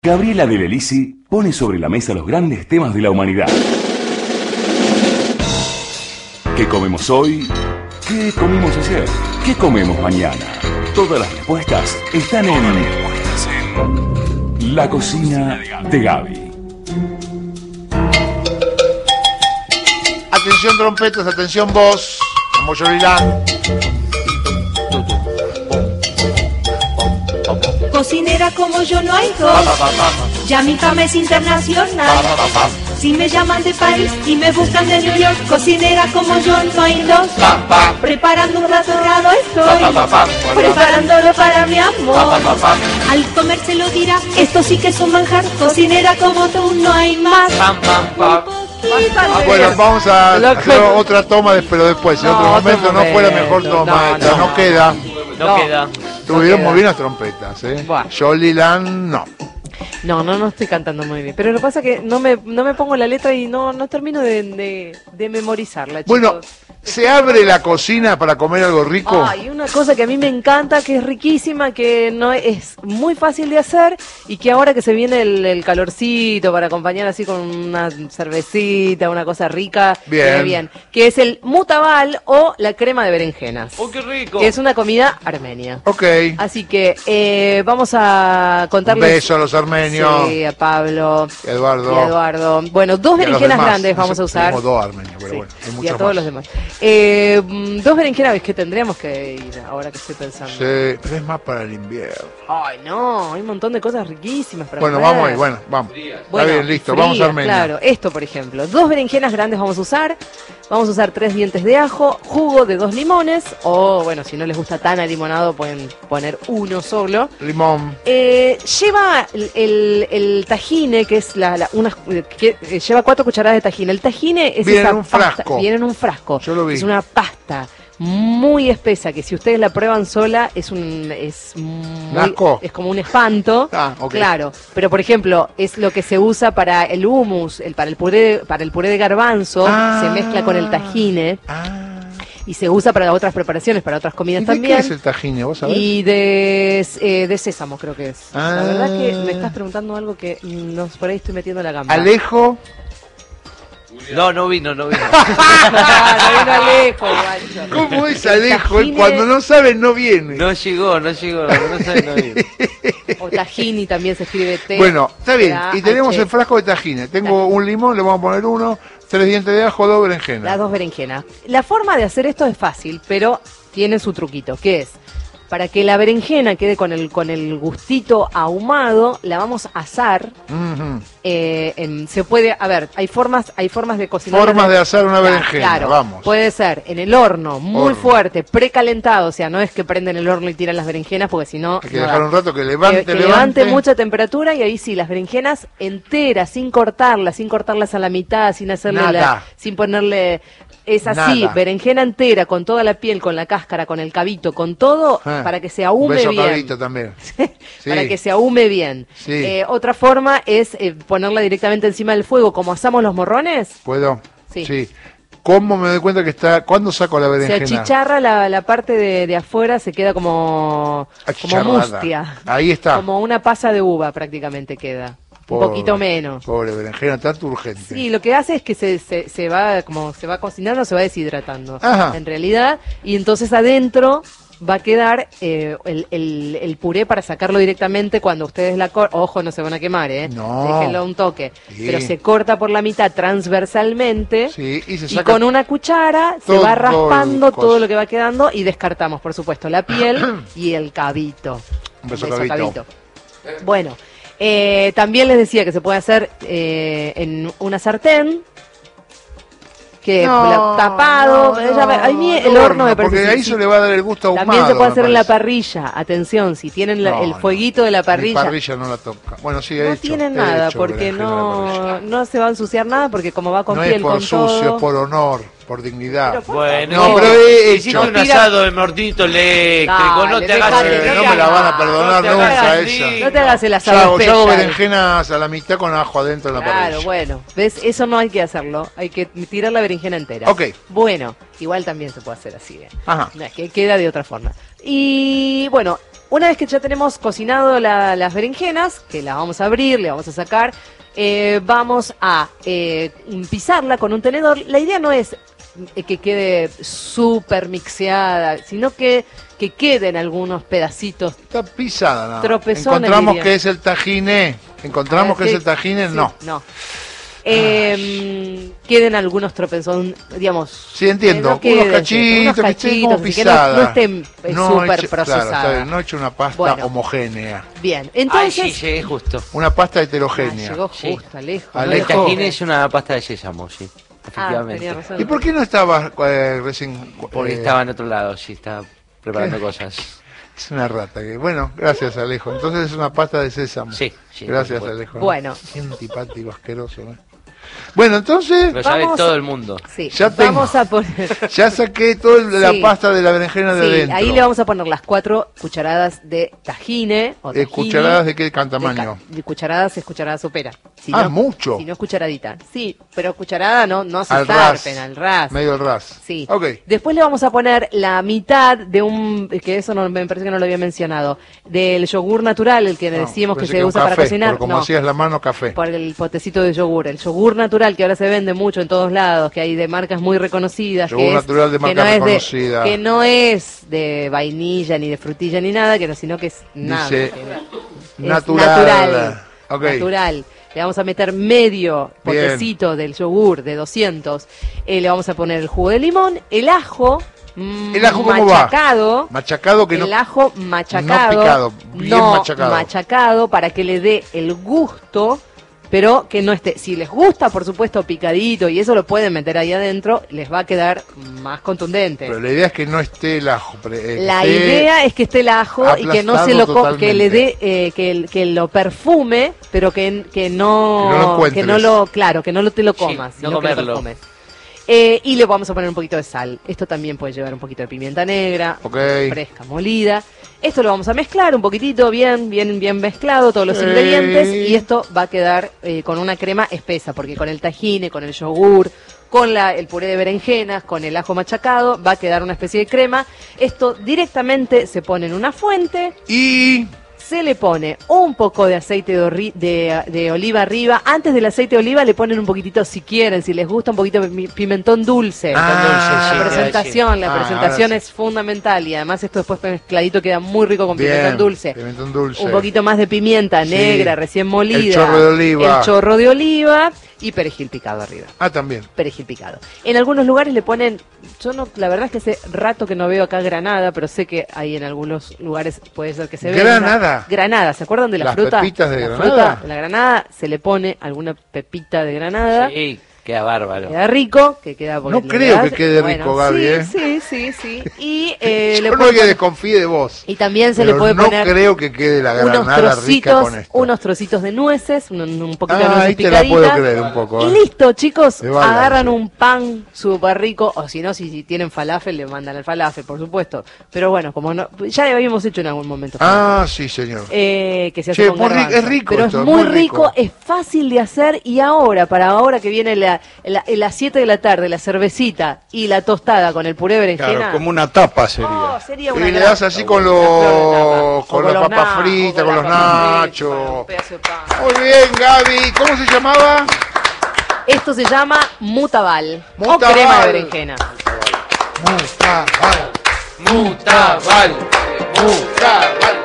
Gabriela De Lelisi pone sobre la mesa los grandes temas de la humanidad. ¿Qué comemos hoy? ¿Qué comimos ayer? ¿Qué comemos mañana? Todas las respuestas están en La Cocina de Gaby. Atención trompetas, atención voz, como Yorilán. Cocinera como yo no hay dos, ya mi fama es internacional. Si me llaman de París y me buscan de New York, cocinera como yo no hay dos. Preparando un plato raro estoy, preparándolo para mi amor. Al comer se lo dirá, esto sí que es un manjar, cocinera como tú no hay más. Bueno, vamos a hacer otra toma, pero después, en otro momento. No fue la mejor toma, no queda. No queda. Estuvieron muy bien las trompetas, ¿eh? Yorilán, no. No estoy cantando muy bien. Pero lo que pasa es que no me pongo la letra y no termino de memorizarla, chicos. Bueno, ¿se abre la cocina para comer algo rico? Hay una cosa que a mí me encanta, que es riquísima, que no es muy fácil de hacer y que ahora que se viene el calorcito para acompañar así con una cervecita, una cosa rica, bien, que es el mutabal o la crema de berenjenas. ¡Oh, qué rico! Que es una comida armenia. Ok. Así que vamos a contarles... Un beso a los armenios. Sí, a Pablo. Y a Eduardo. Bueno, dos berenjenas grandes vamos a usar. Tenemos dos armenios, pero bueno, hay muchos y a todos más. los demás. Dos berenjenas que tendríamos que ir, ahora que estoy pensando. Sí, pero es más para el invierno. Ay, no, hay un montón de cosas riquísimas para Bueno, comer. vamos ahí, vamos. Bueno, está bien, listo, frías, vamos a Armenia. Claro, esto por ejemplo, dos berenjenas grandes vamos a usar. Vamos a usar 3 dientes de ajo, jugo de 2 limones, o bueno, si no les gusta tan alimonado pueden poner uno solo. Limón. Lleva el tajine, que es lleva 4 cucharadas de tajine. El tajine es Viene esa en un pasta, frasco. viene en un frasco. Yo lo vi. Es una pasta muy espesa que si ustedes la prueban sola es ¿Asco? es como un espanto. Ok. Claro, pero por ejemplo es lo que se usa para el hummus, para el puré de garbanzo, se mezcla con el tajine. Y se usa para otras preparaciones, para otras comidas ¿Y de también. qué es el tajine, vos sabés? Y de sésamo creo que es. La verdad que me estás preguntando algo que por ahí estoy metiendo la gamba. Alejo. No vino. No vino Alejo, guacho. ¿Cómo es Alejo? Tajine... Cuando no sabe, no viene. No llegó, no sabe, no vino. O tajini también se escribe T. Bueno, está bien. Y tenemos H. el frasco de tajine. Tengo un limón, le vamos a poner 1, 3 dientes de ajo, 2 berenjenas. Las 2 berenjenas. La forma de hacer esto es fácil, pero tiene su truquito, que es, para que la berenjena quede con el gustito ahumado, la vamos a asar. Se puede, a ver, hay formas de cocinar. Formas de asar una berenjena, claro, vamos. puede ser en el horno, muy fuerte, precalentado, o sea, no es que prenden el horno y tiran las berenjenas, porque si no... Hay que dejar un rato que levante, levante mucha temperatura y ahí sí, las berenjenas enteras, sin cortarlas a la mitad, sin hacerle sin ponerle... Es así, berenjena entera, con toda la piel, con la cáscara, con el cabito, con todo, para que se ahume beso bien. cabito también. Para que se ahume bien. Sí. Otra forma es ponerla directamente encima del fuego, como asamos los morrones. ¿Puedo? Sí. ¿Cómo me doy cuenta que está? ¿Cuándo saco la berenjena? Se achicharra la parte de afuera, se queda como mustia. Ahí está. Como una pasa de uva prácticamente queda. Un poquito menos. Pobre berenjena, tanto urgente. Sí, lo que hace es que se va cocinando, se va deshidratando. Ajá. En realidad, y entonces adentro va a quedar el puré para sacarlo directamente cuando ustedes ojo, no se van a quemar, No. Déjenlo un toque. Sí. Pero se corta por la mitad transversalmente. Sí, y se Y saca con una cuchara se todo va raspando el coso. todo lo que va quedando y descartamos, por supuesto, la piel y el cabito. Un beso cabito. Bueno, también les decía que se puede hacer en una sartén, que tapado. A mí el horno me parece. Porque ahí se le va a dar el gusto ahumado. También se puede hacer en la parrilla. Atención, si tienen el fueguito de la parrilla. Mi parrilla no la toca. Bueno, sí, no tienen nada, porque no se va a ensuciar nada, porque como va con no piel, es por con sucio, todo. es por honor, por dignidad. Pero por Bueno, no, pero he hiciste hecho. un asado de mortito eléctrico, no Dale, te hagas dejate, no me la van a perdonar no te nunca hagas esa. así. No te hagas el Yo asado hago especial. berenjenas a la mitad con ajo adentro en la Claro, parrilla. bueno, ¿ves? Eso no hay que hacerlo, hay que tirar la berenjena entera. Ok. Bueno, igual también se puede hacer así, Ajá. No, es que queda de otra forma. Y bueno, una vez que ya tenemos cocinado las berenjenas, que las vamos a abrir, le vamos a sacar, vamos a pisarla con un tenedor. La idea no es que quede súper mixeada, sino que queden algunos pedacitos. Está pisada, nada. Tropezones, Encontramos diría. que es el tajine. Encontramos que Sí, es el tajine, sí, no. No. Queden algunos tropezones, digamos. Sí, entiendo. no queden, Unos cachitos, que estén como así que no pisadas. estén súper hecho- procesadas. Claro, está bien, no he hecho una pasta Bueno. homogénea. Bien, Ay, entonces. sí, llegué justo. Una pasta Ah, heterogénea. llegó Sí. justo, Alejo. Alejo. El no lo- tajín es una pasta de sésamo, sí. Ah, Efectivamente. tenía razón. ¿Y por qué no estabas recién? Porque estaba en otro lado, sí, estaba preparando ¿Qué? cosas. Es una rata. Bueno, gracias, Alejo. Entonces es una pasta de sésamo. Sí, sí, Gracias, por supuesto. Alejo. Bueno. Qué antipático, asqueroso. Bueno, entonces Lo sabe Vamos- todo el mundo. Sí, Ya tengo. vamos a poner. ya saqué toda la Sí. pasta de la berenjena de Sí, adentro. ahí le vamos a poner las 4 cucharadas de tajine o tahini. ¿Cucharadas de qué tamaño? De cucharadas es cucharada sopera. Si Ah, no- mucho. Si no es cucharadita. Sí, pero cucharada no se Al ras. zarpen, al ras. Medio al ras. Sí. Ok. Después le vamos a poner la mitad de que eso no, me parece que no lo había mencionado, del yogur natural, el que decimos que pensé se un usa para café, cocinar. pero como No. hacías la mano, café. Por el potecito de yogur. El yogur natural que ahora se vende mucho en todos lados, que hay de marcas muy reconocidas. Yogur que es- natural de que marca no es reconocida. que no es de vainilla ni de frutilla ni nada, sino que es nada. Dice, que es natural. Ok. Natural. Le vamos a meter medio Bien. potecito del yogur de 200. Le vamos a poner el jugo de limón, el ajo. ¿El ajo cómo va? machacado. Machacado que no. El ajo machacado. No picado, bien machacado. Machacado para que le dé el gusto, pero que no esté. Si les gusta, por supuesto, picadito y eso lo pueden meter ahí adentro, les va a quedar más contundente. Pero la idea es que no esté el ajo. La idea es que esté el ajo y que no se lo aplastado que le dé totalmente. que lo perfume, pero que no Que no lo encuentres. claro, que no te lo comas, Sí, sino no que lo comerlo. perfumes. Y le vamos a poner un poquito de sal. Esto también puede llevar un poquito de pimienta negra, Ok. fresca, molida. Esto lo vamos a mezclar un poquitito, bien mezclado, todos los Sí. ingredientes. Y esto va a quedar con una crema espesa, porque con el tajine, con el yogur, con el puré de berenjenas, con el ajo machacado, va a quedar una especie de crema. Esto directamente se pone en una fuente. Y Se le pone un poco de aceite de oliva arriba. Antes del aceite de oliva le ponen un poquitito, si quieren, si les gusta, un poquito de pimentón dulce. Ah, sí, la te iba a presentación, decir. presentación ahora es fundamental y además esto después mezcladito queda muy rico con bien, pimentón dulce. Pimentón dulce. Un poquito más de pimienta Sí. negra, recién molida. El chorro de oliva. El chorro de oliva y perejil picado arriba. Ah, también. Perejil picado. En algunos lugares le ponen, yo no, la verdad es que hace rato que no veo acá granada, pero sé que ahí en algunos lugares puede ser que se vea. ¿Granada? Granada, ¿se acuerdan de la ¿Las fruta? pepitas de La granada? fruta, la granada se le pone alguna pepita de granada. Sí, queda bárbaro. Queda rico, que queda porque No le creo das- que quede rico, Gaby, sí. Y Yo le no puede que poner- desconfíe de vos. y también se pero le puede no poner creo que quede la unos granada rica con esto. unos trocitos de nueces, un poquito de Ah, nueces ahí te la picaditas. puedo creer un poco. Y listo, chicos, De balance. agarran un pan súper rico, o si no, si tienen falafel, le mandan el falafel, por supuesto. Pero bueno, como no, ya lo habíamos hecho en algún momento. Ah, sí, señor. Que se hace Che, con muy rico, garbanzo. es rico pero esto, es es muy muy rico, rico. es fácil de hacer y para ahora que viene las 7 de la tarde, la cervecita y la tostada con el puré de berenjena. Claro, como una tapa sería. Oh, sería Y una le gran- das así con una flor de tapa. los O con la los papa na- frita, o con los la papa frita, con nachos. un pedazo de pan. Muy bien, Gaby. ¿Cómo se llamaba? Esto se llama mutabal, Mutabal. o crema de berenjena. Mutabal. Mutabal.